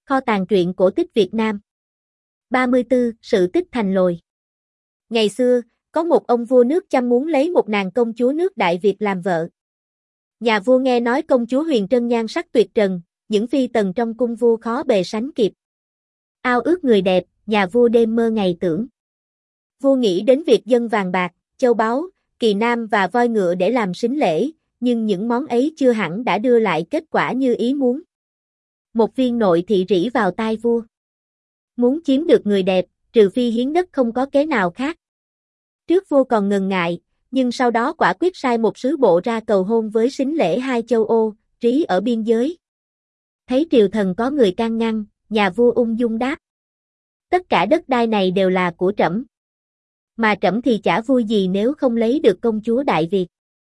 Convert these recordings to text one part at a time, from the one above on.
Kho tàng truyện cổ tích Việt Nam. 34. Sự tích thành lồi. Ngày xưa, có một ông vua nước Chăm muốn lấy một nàng công chúa nước Đại Việt làm vợ. Nhà vua nghe nói công chúa Huyền Trân nhan sắc tuyệt trần, những phi tần trong cung vua khó bề sánh kịp. Ao ước người đẹp, nhà vua đêm mơ ngày tưởng. Vua nghĩ đến việc dâng vàng bạc, châu báu, kỳ nam và voi ngựa để làm sính lễ, nhưng những món ấy chưa hẳn đã đưa lại kết quả như ý muốn. Một viên nội thị rỉ vào tai vua. Muốn chiếm được người đẹp, trừ phi hiến đất không có kế nào khác. Trước vua còn ngần ngại, nhưng sau đó quả quyết sai một sứ bộ ra cầu hôn với sính lễ hai châu Ô, Trí ở biên giới. Thấy triều thần có người can ngăn, nhà vua ung dung đáp. Tất cả đất đai này đều là của trẫm. Mà trẫm thì chả vui gì nếu không lấy được công chúa Đại Việt.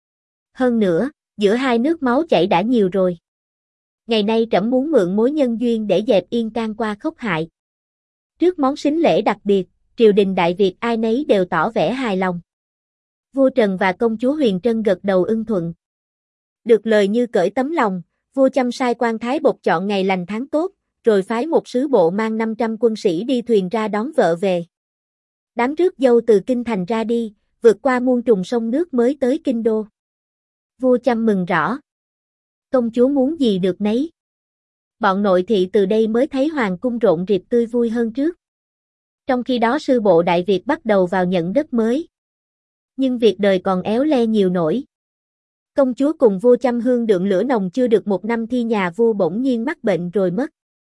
Hơn nữa, giữa hai nước máu chảy đã nhiều rồi. Ngày nay trẫm muốn mượn mối nhân duyên để dẹp yên can qua khốc hại. Trước món sính lễ đặc biệt, triều đình Đại Việt ai nấy đều tỏ vẻ hài lòng. Vua Trần và công chúa Huyền Trân gật đầu ưng thuận. Được lời như cởi tấm lòng, vua Chăm sai quan Thái Bột chọn ngày lành tháng tốt, rồi phái một sứ bộ mang 500 quân sĩ đi thuyền ra đón vợ về. Đám rước dâu từ kinh thành ra đi, vượt qua muôn trùng sông nước mới tới kinh đô. Vua Chăm mừng rõ. Công chúa muốn gì được nấy. Bọn nội thị từ đây mới thấy hoàng cung rộn rịp tươi vui hơn trước. Trong khi đó sư bộ Đại Việt bắt đầu vào nhận đất mới. Nhưng việc đời còn éo le nhiều nỗi. Công chúa cùng vua Chăm hương đượng lửa nồng chưa được một năm thì nhà vua bỗng nhiên mắc bệnh rồi mất.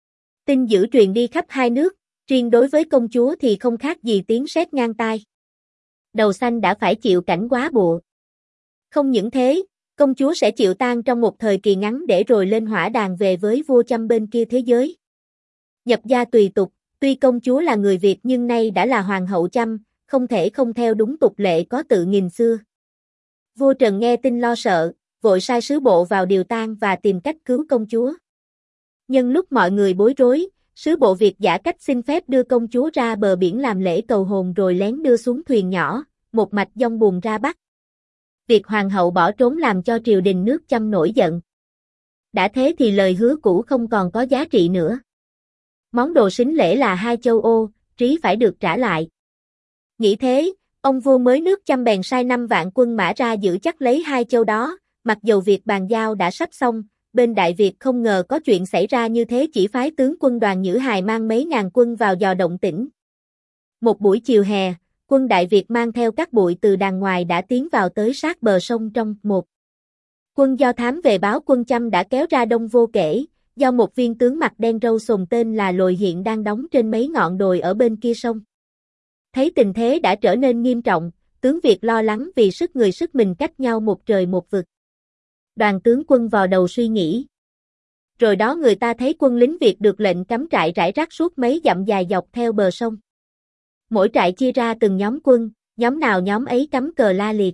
Tin dữ truyền đi khắp hai nước, riêng đối với công chúa thì không khác gì tiếng sét ngang tai. Đầu xanh đã phải chịu cảnh quá bụa. Không những thế, công chúa sẽ chịu tang trong một thời kỳ ngắn để rồi lên hỏa đàn về với vua Chăm bên kia thế giới. Nhập gia tùy tục, tuy công chúa là người Việt nhưng nay đã là hoàng hậu Chăm, không thể không theo đúng tục lệ có tự nghìn xưa. Vua Trần nghe tin lo sợ, vội sai sứ bộ vào điều tang và tìm cách cứu công chúa. Nhân lúc mọi người bối rối, sứ bộ Việt giả cách xin phép đưa công chúa ra bờ biển làm lễ cầu hồn rồi lén đưa xuống thuyền nhỏ, một mạch dông buồm ra Bắc. Việc hoàng hậu bỏ trốn làm cho triều đình nước Chăm nổi giận. Đã thế thì lời hứa cũ không còn có giá trị nữa. Món đồ sính lễ là hai châu Ô, Trí phải được trả lại. Nghĩ thế, ông vua mới nước Chăm bèn sai 5 vạn quân mã ra giữ chắc lấy hai châu đó, mặc dầu việc bàn giao đã sắp xong, bên Đại Việt không ngờ có chuyện xảy ra như thế chỉ phái tướng quân Đoàn Nhữ Hài mang mấy ngàn quân vào dò động tĩnh. Một buổi chiều hè, quân Đại Việt mang theo các bụi từ đàng ngoài đã tiến vào tới sát bờ sông trong một. Quân do thám về báo quân Chăm đã kéo ra đông vô kể, do một viên tướng mặt đen râu sồm tên là Lồi hiện đang đóng trên mấy ngọn đồi ở bên kia sông. Thấy tình thế đã trở nên nghiêm trọng, tướng Việt lo lắng vì sức người sức mình cách nhau một trời một vực. Đoàn tướng quân vò đầu suy nghĩ. Rồi đó người ta thấy quân lính Việt được lệnh cắm trại rải rác suốt mấy dặm dài dọc theo bờ sông. Mỗi trại chia ra từng nhóm quân, nhóm nào nhóm ấy cắm cờ la liệt.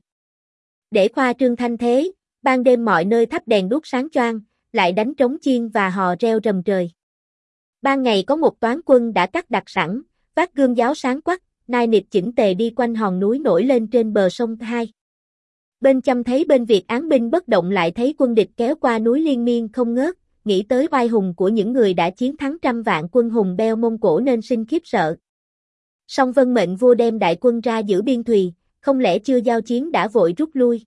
Để khoa trương thanh thế, ban đêm mọi nơi thắp đèn đuốc sáng choang, lại đánh trống chiên và hò reo rầm trời. Ban ngày có một toán quân đã cắt đặt sẵn, vác gươm giáo sáng quắc, nai nịt chỉnh tề đi quanh hòn núi nổi lên trên bờ sông hai. Bên Chăm thấy bên Việt án binh bất động lại thấy quân địch kéo qua núi liên miên không ngớt, nghĩ tới oai hùng của những người đã chiến thắng trăm vạn quân hùng beo Mông Cổ nên sinh khiếp sợ. Song vân mệnh vua đem đại quân ra giữ biên thùy, không lẽ chưa giao chiến đã vội rút lui.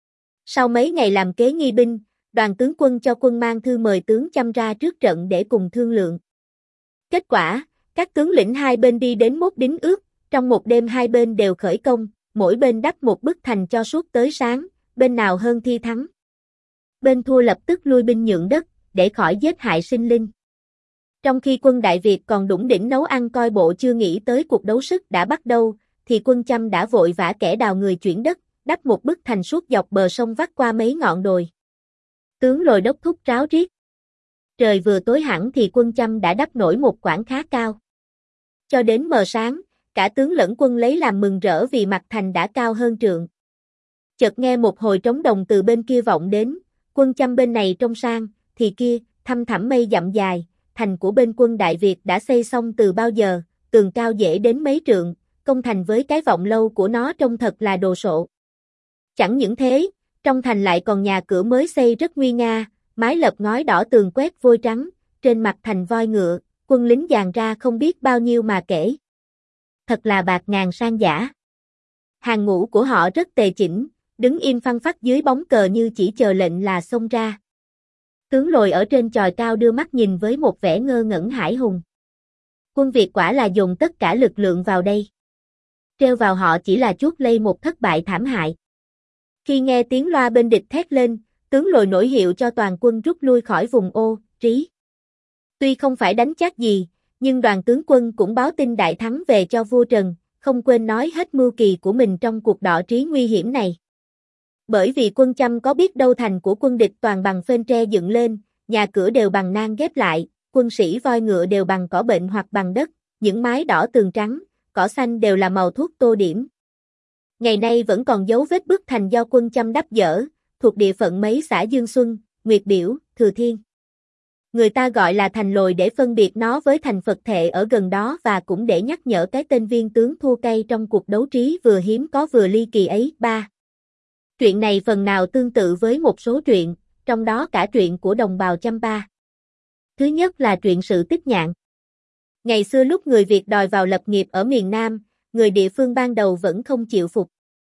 Sau mấy ngày làm kế nghi binh, đoàn tướng quân cho quân mang thư mời tướng Chăm ra trước trận để cùng thương lượng. Kết quả, các tướng lĩnh hai bên đi đến mốt đính ước, trong một đêm hai bên đều khởi công, mỗi bên đắp một bức thành cho suốt tới sáng, bên nào hơn thi thắng. Bên thua lập tức lui binh nhượng đất, để khỏi giết hại sinh linh. Trong khi quân Đại Việt còn đủng đỉnh nấu ăn coi bộ chưa nghĩ tới cuộc đấu sức đã bắt đầu, thì quân Chăm đã vội vã kẻ đào người chuyển đất, đắp một bức thành suốt dọc bờ sông vắt qua mấy ngọn đồi. Tướng Lồi đốc thúc ráo riết. Trời vừa tối hẳn thì quân Chăm đã đắp nổi một quãng khá cao. Cho đến mờ sáng, cả tướng lẫn quân lấy làm mừng rỡ vì mặt thành đã cao hơn trượng. Chợt nghe một hồi trống đồng từ bên kia vọng đến, quân Chăm bên này trông sang, thì kia, thăm thẳm mây dặm dài, thành của bên quân Đại Việt đã xây xong từ bao giờ, tường cao dễ đến mấy trượng, công thành với cái vọng lâu của nó trông thật là đồ sộ. Chẳng những thế, trong thành lại còn nhà cửa mới xây rất nguy nga, mái lợp ngói đỏ tường quét vôi trắng, trên mặt thành voi ngựa, quân lính dàn ra không biết bao nhiêu mà kể. Thật là bạt ngàn sang giả. Hàng ngũ của họ rất tề chỉnh, đứng im phăng phắc dưới bóng cờ như chỉ chờ lệnh là xông ra. Tướng Lồi ở trên chòi cao đưa mắt nhìn với một vẻ ngơ ngẩn hãi hùng. Quân Việt quả là dồn tất cả lực lượng vào đây. Treo vào họ chỉ là chuốc lây một thất bại thảm hại. Khi nghe tiếng loa bên địch thét lên, tướng Lồi nổi hiệu cho toàn quân rút lui khỏi vùng Ô, Trí. Tuy không phải đánh chắc gì, nhưng đoàn tướng quân cũng báo tin đại thắng về cho vua Trần, không quên nói hết mưu kỳ của mình trong cuộc đọ trí nguy hiểm này. Bởi vì quân Chăm có biết đâu thành của quân địch toàn bằng phên tre dựng lên, nhà cửa đều bằng nang ghép lại, quân sĩ voi ngựa đều bằng cỏ bệnh hoặc bằng đất, những mái đỏ tường trắng, cỏ xanh đều là màu thuốc tô điểm. Ngày nay vẫn còn dấu vết bức thành do quân Chăm đắp dỡ, thuộc địa phận mấy xã Dương Xuân, Nguyệt Biểu, Thừa Thiên. Người ta gọi là thành Lồi để phân biệt nó với thành Phật Thệ ở gần đó và cũng để nhắc nhở cái tên viên tướng thua cay trong cuộc đấu trí vừa hiếm có vừa ly kỳ ấy. 3. Truyện này phần nào tương tự với một số truyện, trong đó cả truyện của đồng bào Champa. Thứ nhất là truyện Sự Tích Nhạn. Ngày xưa lúc người Việt đòi vào lập nghiệp ở miền Nam, người địa phương ban đầu vẫn không chịu phục.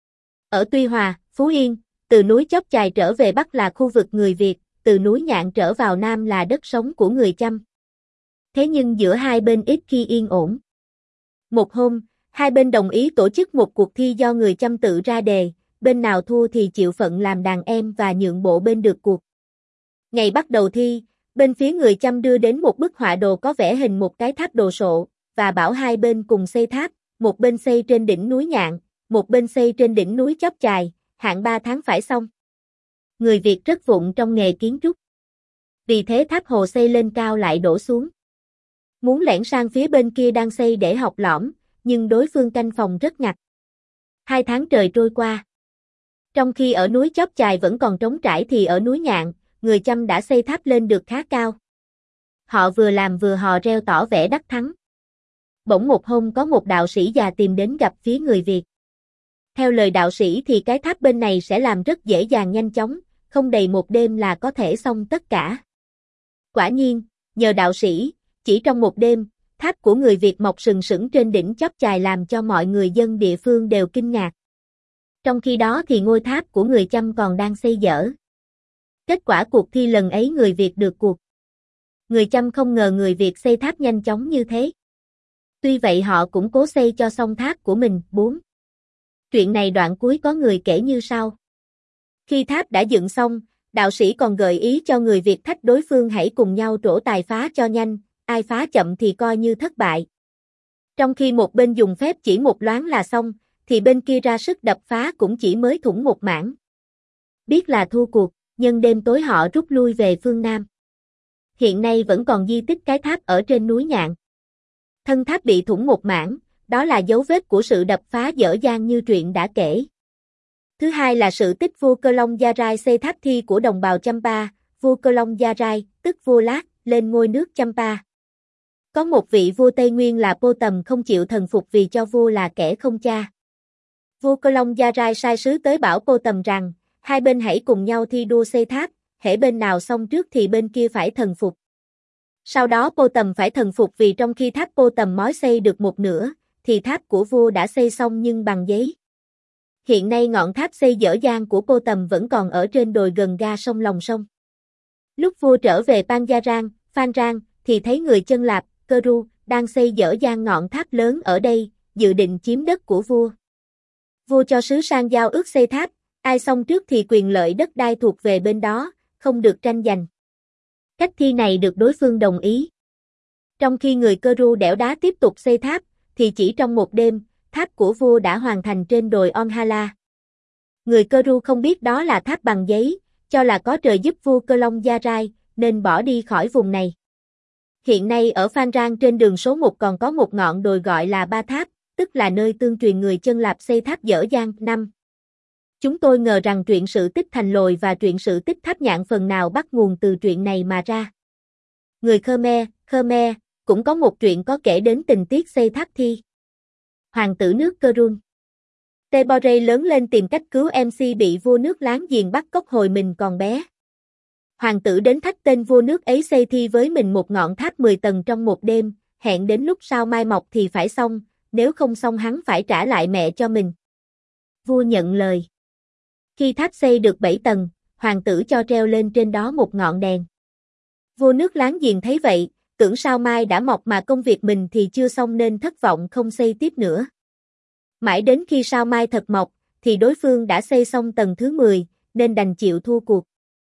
Ở Tuy Hòa, Phú Yên, từ núi Chóp Chài trở về Bắc là khu vực người Việt, từ núi Nhạn trở vào Nam là đất sống của người Chăm. Thế nhưng giữa hai bên ít khi yên ổn. Một hôm, hai bên đồng ý tổ chức một cuộc thi do người Chăm tự ra đề, bên nào thua thì chịu phận làm đàn em và nhượng bộ bên được cuộc. Ngày bắt đầu thi, bên phía người Chăm đưa đến một bức họa đồ có vẽ hình một cái tháp đồ sộ, và bảo hai bên cùng xây tháp, một bên xây trên đỉnh núi Nhạn, một bên xây trên đỉnh núi Chóp Chài, hạn 3 tháng phải xong. Người Việt rất vụng trong nghề kiến trúc. Vì thế tháp hồ xây lên cao lại đổ xuống. Muốn lẻn sang phía bên kia đang xây để học lõm, nhưng đối phương canh phòng rất ngặt. 2 tháng trời trôi qua. Trong khi ở núi Chóp Chài vẫn còn trống trải thì ở núi Nhạn, người Chăm đã xây tháp lên được khá cao. Họ vừa làm vừa hò reo tỏ vẻ đắc thắng. Bỗng một hôm có một đạo sĩ già tìm đến gặp phía người Việt. Theo lời đạo sĩ thì cái tháp bên này sẽ làm rất dễ dàng nhanh chóng, không đầy một đêm là có thể xong tất cả. Quả nhiên, nhờ đạo sĩ, chỉ trong một đêm, tháp của người Việt mọc sừng sững trên đỉnh Chóp Chài làm cho mọi người dân địa phương đều kinh ngạc. Trong khi đó thì ngôi tháp của người Chăm còn đang xây dở. Kết quả cuộc thi lần ấy người Việt được cuộc. Người Chăm không ngờ người Việt xây tháp nhanh chóng như thế. Tuy vậy họ cũng cố xây cho xong tháp của mình. 4. Chuyện này đoạn cuối có người kể như sau. Khi tháp đã dựng xong, đạo sĩ còn gợi ý cho người Việt thách đối phương hãy cùng nhau trổ tài phá cho nhanh, ai phá chậm thì coi như thất bại. Trong khi một bên dùng phép chỉ một loáng là xong, thì bên kia ra sức đập phá cũng chỉ mới thủng một mảng. Biết là thua cuộc, nhân đêm tối họ rút lui về phương Nam. Hiện nay vẫn còn di tích cái tháp ở trên núi Nhạn. Thân tháp bị thủng một mảng, đó là dấu vết của sự đập phá dở dang như truyện đã kể. Thứ hai là sự tích vua Cơ Long Gia Rai xây tháp thi của đồng bào Champa, vua Cơ Long Gia Rai, tức vua Lát, lên ngôi nước Champa. Có một vị vua Tây Nguyên là Pô Tầm không chịu thần phục vì cho vua là kẻ không cha. Vua Cơ Long Gia Rai sai sứ tới bảo Pô Tầm rằng, hai bên hãy cùng nhau thi đua xây tháp, hễ bên nào xong trước thì bên kia phải thần phục. Sau đó Pô Tầm phải thần phục vì trong khi tháp Pô Tầm mới xây được một nửa, thì tháp của vua đã xây xong nhưng bằng giấy. Hiện nay ngọn tháp xây dở dang của Pô Tầm vẫn còn ở trên đồi gần ga sông Lòng Sông. Lúc vua trở về Panjarang, Phan Rang, thì thấy người Chân Lạp, Cơ Ru, đang xây dở dang ngọn tháp lớn ở đây, dự định chiếm đất của vua. Vua cho sứ sang giao ước xây tháp, ai xong trước thì quyền lợi đất đai thuộc về bên đó, không được tranh giành. Cách thi này được đối phương đồng ý. Trong khi người Cơ Ru đẽo đá tiếp tục xây tháp, thì chỉ trong một đêm, tháp của vua đã hoàn thành trên đồi Onhala. Người Cơ Ru không biết đó là tháp bằng giấy, cho là có trời giúp vua Cơ Long Gia Rai, nên bỏ đi khỏi vùng này. Hiện nay ở Phan Rang trên đường số 1 còn có một ngọn đồi gọi là Ba Tháp, tức là nơi tương truyền người Chân Lạp xây tháp dở dang. 5. Chúng tôi ngờ rằng truyện Sự Tích Thành Lồi và truyện Sự Tích Tháp Nhạn phần nào bắt nguồn từ truyện này mà ra. Người Khmer, cũng có một truyện có kể đến tình tiết xây tháp thi. Hoàng tử nước Kerun Tebore lớn lên tìm cách cứu MC bị vua nước láng giềng bắt cóc hồi mình còn bé. Hoàng tử đến thách tên vua nước ấy xây thi với mình một ngọn tháp 10 tầng trong một đêm, hẹn đến lúc sao mai mọc thì phải xong, nếu không xong hắn phải trả lại mẹ cho mình. Vua nhận lời. Khi tháp xây được 7 tầng, hoàng tử cho treo lên trên đó một ngọn đèn. Vua nước láng giềng thấy vậy, tưởng sao mai đã mọc mà công việc mình thì chưa xong nên thất vọng không xây tiếp nữa. Mãi đến khi sao mai thật mọc, thì đối phương đã xây xong tầng thứ 10, nên đành chịu thua cuộc.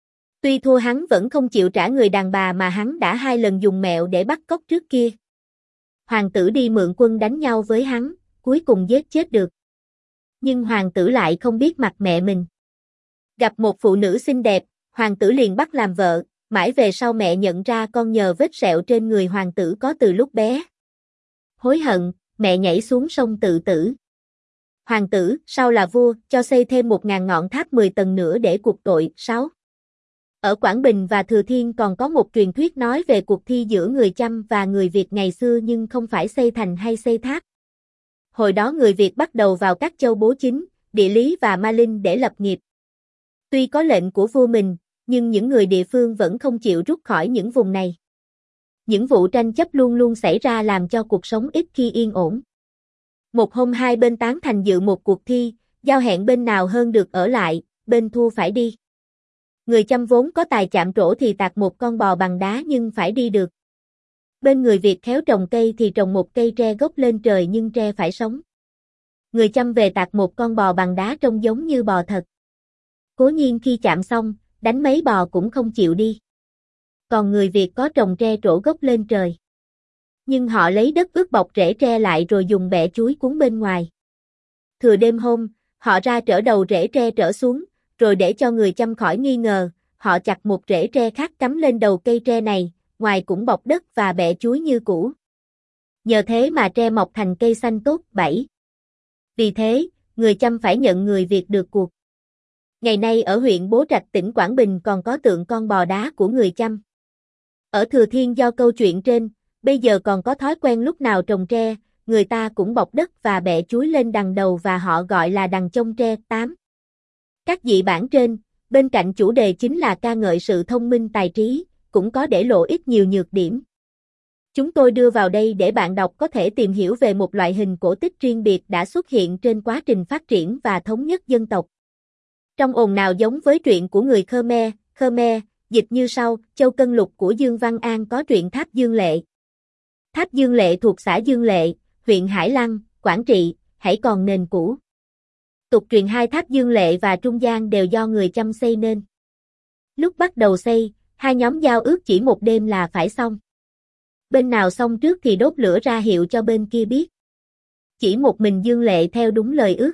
Tuy thua hắn vẫn không chịu trả người đàn bà mà hắn đã 2 lần dùng mẹo để bắt cóc trước kia. Hoàng tử đi mượn quân đánh nhau với hắn, cuối cùng giết chết được. Nhưng hoàng tử lại không biết mặt mẹ mình. Gặp một phụ nữ xinh đẹp, hoàng tử liền bắt làm vợ, mãi về sau mẹ nhận ra con nhờ vết sẹo trên người hoàng tử có từ lúc bé. Hối hận, mẹ nhảy xuống sông tự tử. Hoàng tử, sau là vua, cho xây thêm 1000 ngọn tháp 10 tầng nữa để cuộc tội. 6. Ở Quảng Bình và Thừa Thiên còn có một truyền thuyết nói về cuộc thi giữa người Chăm và người Việt ngày xưa nhưng không phải xây thành hay xây tháp. Hồi đó người Việt bắt đầu vào các châu bố chính, địa lý và ma linh để lập nghiệp. Tuy có lệnh của vua mình, nhưng những người địa phương vẫn không chịu rút khỏi những vùng này. Những vụ tranh chấp luôn luôn xảy ra làm cho cuộc sống ít khi yên ổn. Một hôm hai bên tán thành dự một cuộc thi, giao hẹn bên nào hơn được ở lại, bên thua phải đi. Người Chăm vốn có tài chạm trổ thì tạc một con bò bằng đá nhưng phải đi được. Bên người Việt khéo trồng cây thì trồng một cây tre gốc lên trời nhưng tre phải sống. Người Chăm về tạc một con bò bằng đá trông giống như bò thật. Cố nhiên khi chạm xong, đánh mấy bò cũng không chịu đi. Còn người Việt có trồng tre trổ gốc lên trời. Nhưng họ lấy đất ướt bọc rễ tre lại rồi dùng bẹ chuối cuốn bên ngoài. Thừa đêm hôm, họ ra trở đầu rễ tre trở xuống, rồi để cho người Chăm khỏi nghi ngờ, họ chặt một rễ tre khác cắm lên đầu cây tre này, ngoài cũng bọc đất và bẹ chuối như cũ. Nhờ thế mà tre mọc thành cây xanh tốt. 7. Vì thế, người Chăm phải nhận người Việt được cuộc. Ngày nay ở huyện Bố Trạch tỉnh Quảng Bình còn có tượng con bò đá của người Chăm. Ở Thừa Thiên do câu chuyện trên, bây giờ còn có thói quen lúc nào trồng tre, người ta cũng bọc đất và bẹ chuối lên đằng đầu và họ gọi là đằng chông tre. 8. Các dị bản trên, bên cạnh chủ đề chính là ca ngợi sự thông minh tài trí, cũng có để lộ ít nhiều nhược điểm. Chúng tôi đưa vào đây để bạn đọc có thể tìm hiểu về một loại hình cổ tích riêng biệt đã xuất hiện trên quá trình phát triển và thống nhất dân tộc. Trong ồn nào giống với truyện của người Khmer, dịch như sau: Châu Cân Lục của Dương Văn An có truyện Tháp Dương Lệ. Tháp Dương Lệ thuộc xã Dương Lệ, huyện Hải Lăng, Quảng Trị, hãy còn nền cũ. Tục truyền hai tháp Dương Lệ và Trung Gian đều do người Chăm xây nên. Lúc bắt đầu xây, hai nhóm giao ước chỉ một đêm là phải xong. Bên nào xong trước thì đốt lửa ra hiệu cho bên kia biết. Chỉ một mình Dương Lệ theo đúng lời ước.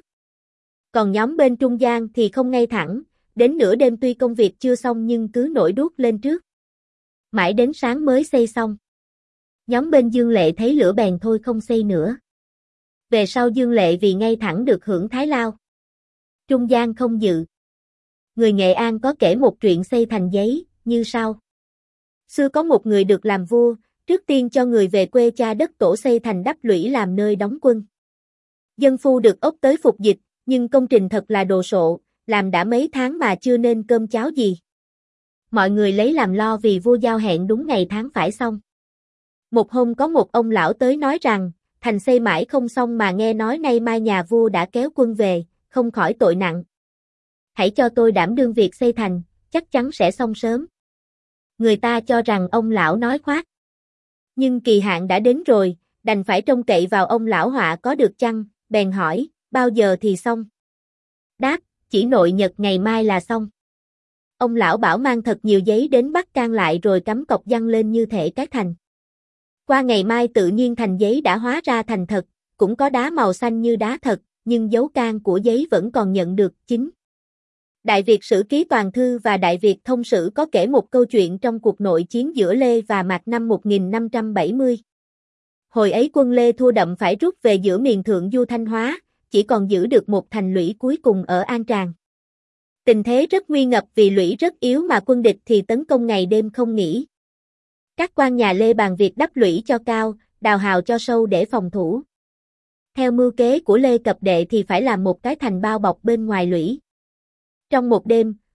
Còn nhóm bên Trung Gian thì không ngay thẳng, đến nửa đêm tuy công việc chưa xong nhưng cứ nổi đuốc lên trước. Mãi đến sáng mới xây xong. Nhóm bên Dương Lệ thấy lửa bèn thôi không xây nữa. Về sau Dương Lệ vì ngay thẳng được hưởng thái lao. Trung Gian không dự. Người Nghệ An có kể một chuyện xây thành giấy, như sau. Xưa có một người được làm vua, trước tiên cho người về quê cha đất tổ xây thành đắp lũy làm nơi đóng quân. Dân phu được ốc tới phục dịch, nhưng công trình thật là đồ sộ, làm đã mấy tháng mà chưa nên cơm cháo gì. Mọi người lấy làm lo vì vua giao hẹn đúng ngày tháng phải xong. Một hôm có một ông lão tới nói rằng, thành xây mãi không xong mà nghe nói nay mai nhà vua đã kéo quân về, không khỏi tội nặng. Hãy cho tôi đảm đương việc xây thành, chắc chắn sẽ xong sớm. Người ta cho rằng ông lão nói khoác. Nhưng kỳ hạn đã đến rồi, đành phải trông cậy vào ông lão họa có được chăng, bèn hỏi, bao giờ thì xong? Đáp, chỉ nội nhật ngày mai là xong. Ông lão bảo mang thật nhiều giấy đến bắt can lại rồi cắm cọc giăng lên như thể cái thành. Qua ngày mai tự nhiên thành giấy đã hóa ra thành thật, cũng có đá màu xanh như đá thật, nhưng dấu can của giấy vẫn còn nhận được. 9. Đại Việt Sử Ký Toàn Thư và Đại Việt Thông Sử có kể một câu chuyện trong cuộc nội chiến giữa Lê và Mạc năm 1570. Hồi ấy quân Lê thua đậm phải rút về giữa miền Thượng Du Thanh Hóa, chỉ còn giữ được một thành lũy cuối cùng ở An Tràng. Tình thế rất nguy ngập vì lũy rất yếu mà quân địch thì tấn công ngày đêm không nghỉ. Các quan nhà Lê bàn việc đắp lũy cho cao, đào hào cho sâu để phòng thủ. Theo mưu kế của Lê Cập Đệ thì phải làm một cái thành bao bọc bên ngoài lũy. Trong một đêm,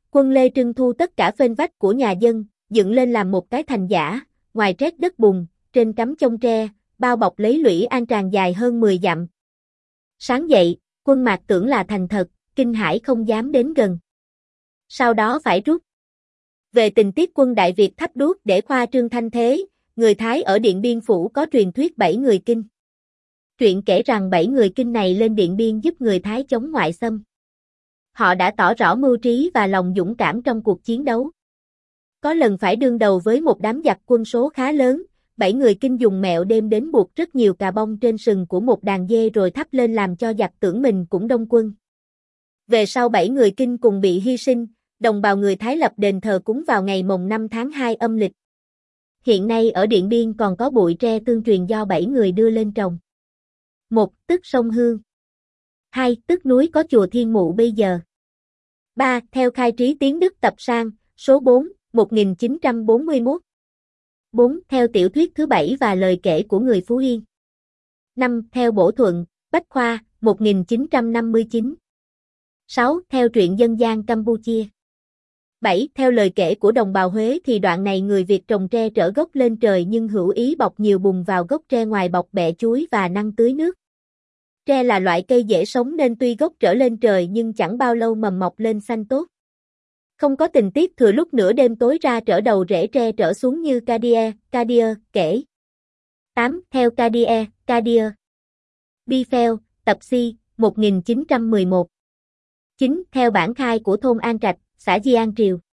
Quân Lê trưng thu tất cả phên vách của nhà dân, dựng lên làm một cái thành giả, ngoài trét đất bùn, trên cắm chông tre, bao bọc lấy lũy an tràng dài hơn 10 dặm. Sáng dậy, quân Mạc tưởng là thành thật, kinh hãi không dám đến gần. Sau đó phải rút. Về tình tiết quân Đại Việt thắp đuốc để khoa trương thanh thế, người Thái ở Điện Biên Phủ có truyền thuyết 7 người kinh. Truyện kể rằng 7 người kinh này lên Điện Biên giúp người Thái chống ngoại xâm. Họ đã tỏ rõ mưu trí và lòng dũng cảm trong cuộc chiến đấu. Có lần phải đương đầu với một đám giặc quân số khá lớn, 7 người kinh dùng mẹo đêm đến buộc rất nhiều cà bông trên sừng của một đàn dê rồi thắp lên làm cho giặc tưởng mình cũng đông quân. Về sau 7 người kinh cùng bị hy sinh, đồng bào người Thái lập đền thờ cúng vào ngày mồng 5 tháng 2 âm lịch. Hiện nay ở Điện Biên còn có bụi tre tương truyền do 7 người đưa lên trồng. 1. Tức sông Hương. 2. Tức núi có chùa Thiên Mụ bây giờ. 3. Theo khai trí tiến Đức tập sang, số 4, 1941. 4. Theo tiểu thuyết thứ 7 và lời kể của người Phú Yên. 5. Theo Bổ Thuận, Bách Khoa, 1959. 6. Theo truyện dân gian Campuchia. 7. Theo lời kể của đồng bào Huế thì đoạn này người Việt trồng tre trở gốc lên trời nhưng hữu ý bọc nhiều bùn vào gốc tre ngoài bọc bẹ chuối và năng tưới nước. Tre là loại cây dễ sống nên tuy gốc trở lên trời nhưng chẳng bao lâu mầm mọc lên xanh tốt. Không có tình tiết thừa lúc nửa đêm tối ra trở đầu rễ tre trở xuống như Kadir kể. 8. Theo Kadir. Biphel, tập si, 1911. 9. Theo bản khai của thôn An Trạch, xã Di An Triều.